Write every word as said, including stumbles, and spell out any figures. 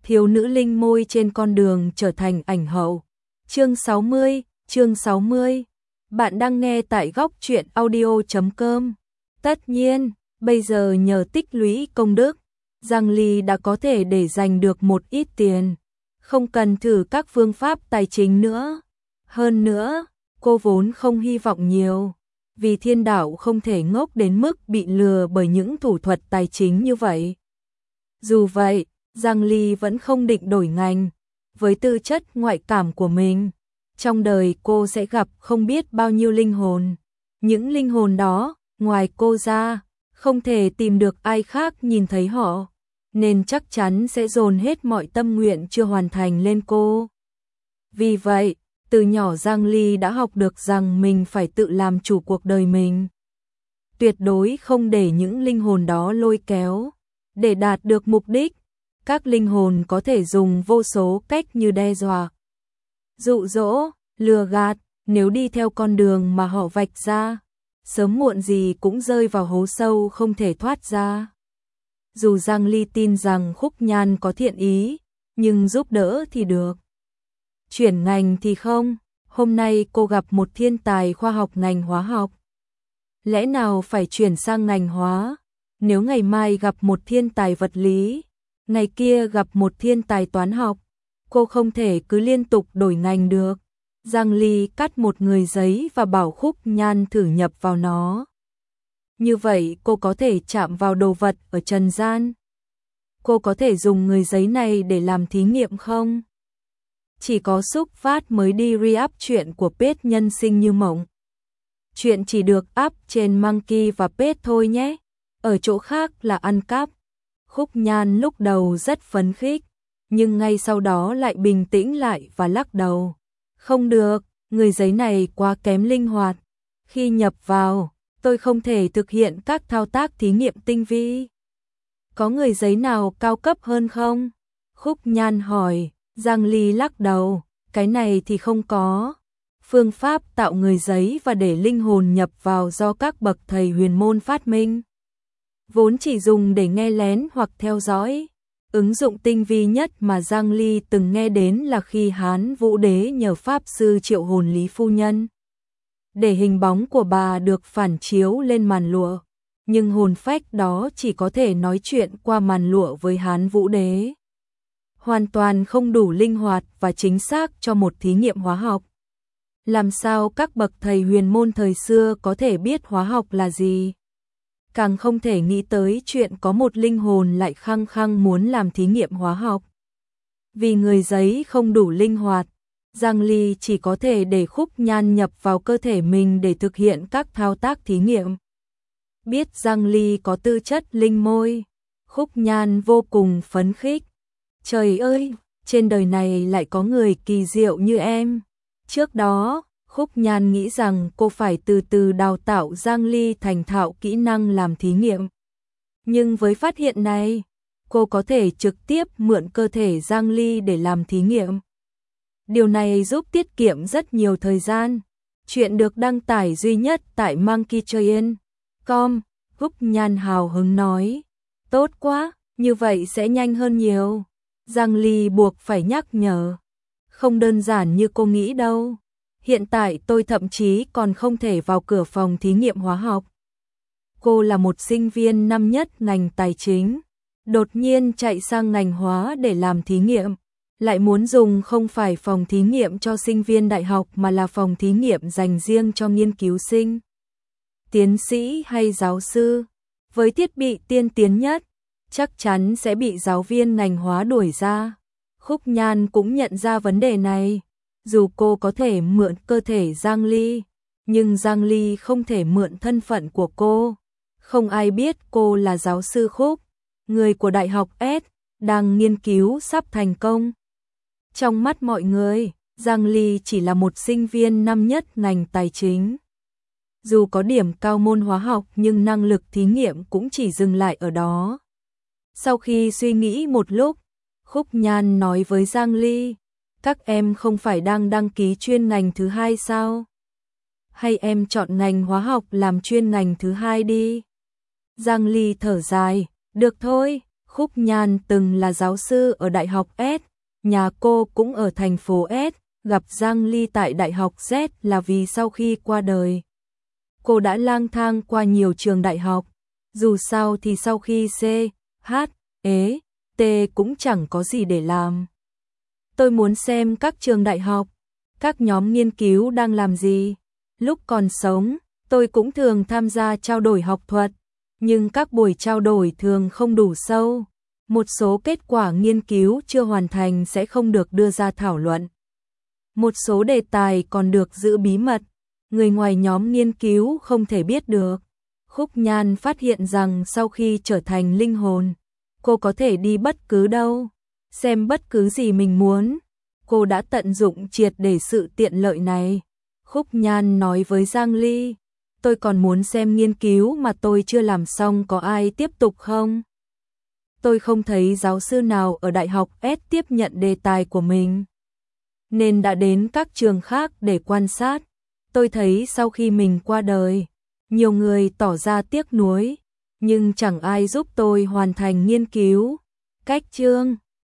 thiếu nữ linh môi trên con đường trở thành ảnh hậu. Chương sáu mươi, chương sáu mươi. Bạn đang nghe tại góc truyện audio chấm com. Tất nhiên, bây giờ nhờ tích lũy công đức, Giang Ly đã có thể để dành được một ít tiền, không cần thử các phương pháp tài chính nữa. Hơn nữa, cô vốn không hy vọng nhiều, vì thiên đạo không thể ngốc đến mức bị lừa bởi những thủ thuật tài chính như vậy. Dù vậy, Giang Ly vẫn không định đổi ngành. Với tư chất ngoại cảm của mình, trong đời cô sẽ gặp không biết bao nhiêu linh hồn. Những linh hồn đó, ngoài cô ra, không thể tìm được ai khác nhìn thấy họ, nên chắc chắn sẽ dồn hết mọi tâm nguyện chưa hoàn thành lên cô. Vì vậy, từ nhỏ Giang Ly đã học được rằng mình phải tự làm chủ cuộc đời mình. Tuyệt đối không để những linh hồn đó lôi kéo. Để đạt được mục đích, các linh hồn có thể dùng vô số cách như đe dọa, dụ dỗ, lừa gạt. Nếu đi theo con đường mà họ vạch ra, sớm muộn gì cũng rơi vào hố sâu không thể thoát ra. Dù Giang Ly tin rằng Khúc Nhan có thiện ý, nhưng giúp đỡ thì được, chuyển ngành thì không. Hôm nay cô gặp một thiên tài khoa học ngành hóa học, lẽ nào phải chuyển sang ngành hóa? Nếu ngày mai gặp một thiên tài vật lý, ngày kia gặp một thiên tài toán học, cô không thể cứ liên tục đổi ngành được. Giang Ly cắt một người giấy và bảo Khúc Nhan thử nhập vào nó. Như vậy cô có thể chạm vào đồ vật ở trần gian. Cô có thể dùng người giấy này để làm thí nghiệm không? Chỉ có xúc phát mới đi re-up chuyện của Page nhân sinh như mộng. Chuyện chỉ được up trên Monkey và Page thôi nhé. Ở chỗ khác là ăn cắp. Khúc Nhan lúc đầu rất phấn khích, nhưng ngay sau đó lại bình tĩnh lại và lắc đầu. Không được, người giấy này quá kém linh hoạt. Khi nhập vào, tôi không thể thực hiện các thao tác thí nghiệm tinh vi. Có người giấy nào cao cấp hơn không? Khúc Nhan hỏi. Giang Ly lắc đầu. Cái này thì không có. Phương pháp tạo người giấy và để linh hồn nhập vào do các bậc thầy huyền môn phát minh, vốn chỉ dùng để nghe lén hoặc theo dõi. Ứng dụng tinh vi nhất mà Giang Ly từng nghe đến là khi Hán Vũ Đế nhờ Pháp Sư triệu hồn Lý Phu Nhân, để hình bóng của bà được phản chiếu lên màn lụa. Nhưng hồn phách đó chỉ có thể nói chuyện qua màn lụa với Hán Vũ Đế, hoàn toàn không đủ linh hoạt và chính xác cho một thí nghiệm hóa học. Làm sao các bậc thầy huyền môn thời xưa có thể biết hóa học là gì? Càng không thể nghĩ tới chuyện có một linh hồn lại khăng khăng muốn làm thí nghiệm hóa học. Vì người giấy không đủ linh hoạt, Giang Ly chỉ có thể để Khúc Nhan nhập vào cơ thể mình để thực hiện các thao tác thí nghiệm. Biết Giang Ly có tư chất linh môi, Khúc Nhan vô cùng phấn khích. Trời ơi, trên đời này lại có người kỳ diệu như em. Trước đó, Khúc Nhan nghĩ rằng cô phải từ từ đào tạo Giang Ly thành thạo kỹ năng làm thí nghiệm. Nhưng với phát hiện này, cô có thể trực tiếp mượn cơ thể Giang Ly để làm thí nghiệm. Điều này giúp tiết kiệm rất nhiều thời gian. Chuyện được đăng tải duy nhất tại monkey train chấm com. Khúc Nhan hào hứng nói. Tốt quá, như vậy sẽ nhanh hơn nhiều. Giang Ly buộc phải nhắc nhở. Không đơn giản như cô nghĩ đâu. Hiện tại tôi thậm chí còn không thể vào cửa phòng thí nghiệm hóa học. Cô là một sinh viên năm nhất ngành tài chính, đột nhiên chạy sang ngành hóa để làm thí nghiệm, lại muốn dùng không phải phòng thí nghiệm cho sinh viên đại học mà là phòng thí nghiệm dành riêng cho nghiên cứu sinh, tiến sĩ hay giáo sư. Với thiết bị tiên tiến nhất, chắc chắn sẽ bị giáo viên ngành hóa đuổi ra. Khúc Nhan cũng nhận ra vấn đề này. Dù cô có thể mượn cơ thể Giang Ly, nhưng Giang Ly không thể mượn thân phận của cô. Không ai biết cô là giáo sư Khúc, người của Đại học S, đang nghiên cứu sắp thành công. Trong mắt mọi người, Giang Ly chỉ là một sinh viên năm nhất ngành tài chính. Dù có điểm cao môn hóa học nhưng năng lực thí nghiệm cũng chỉ dừng lại ở đó. Sau khi suy nghĩ một lúc, Khúc Nhan nói với Giang Ly. Các em không phải đang đăng ký chuyên ngành thứ hai sao? Hay em chọn ngành hóa học làm chuyên ngành thứ hai đi? Giang Ly thở dài. Được thôi. Khúc Nhan từng là giáo sư ở Đại học S, nhà cô cũng ở thành phố S, gặp Giang Ly tại Đại học Z là vì sau khi qua đời. Cô đã lang thang qua nhiều trường đại học, dù sao thì sau khi C, H, E, T cũng chẳng có gì để làm. Tôi muốn xem các trường đại học, các nhóm nghiên cứu đang làm gì. Lúc còn sống, tôi cũng thường tham gia trao đổi học thuật, nhưng các buổi trao đổi thường không đủ sâu. Một số kết quả nghiên cứu chưa hoàn thành sẽ không được đưa ra thảo luận. Một số đề tài còn được giữ bí mật, người ngoài nhóm nghiên cứu không thể biết được. Khúc Nhan phát hiện rằng sau khi trở thành linh hồn, cô có thể đi bất cứ đâu, xem bất cứ gì mình muốn. Cô đã tận dụng triệt để sự tiện lợi này. Khúc Nhan nói với Giang Ly, tôi còn muốn xem nghiên cứu mà tôi chưa làm xong có ai tiếp tục không? Tôi không thấy giáo sư nào ở Đại học S tiếp nhận đề tài của mình, nên đã đến các trường khác để quan sát. Tôi thấy sau khi mình qua đời, nhiều người tỏ ra tiếc nuối, nhưng chẳng ai giúp tôi hoàn thành nghiên cứu. Cách chương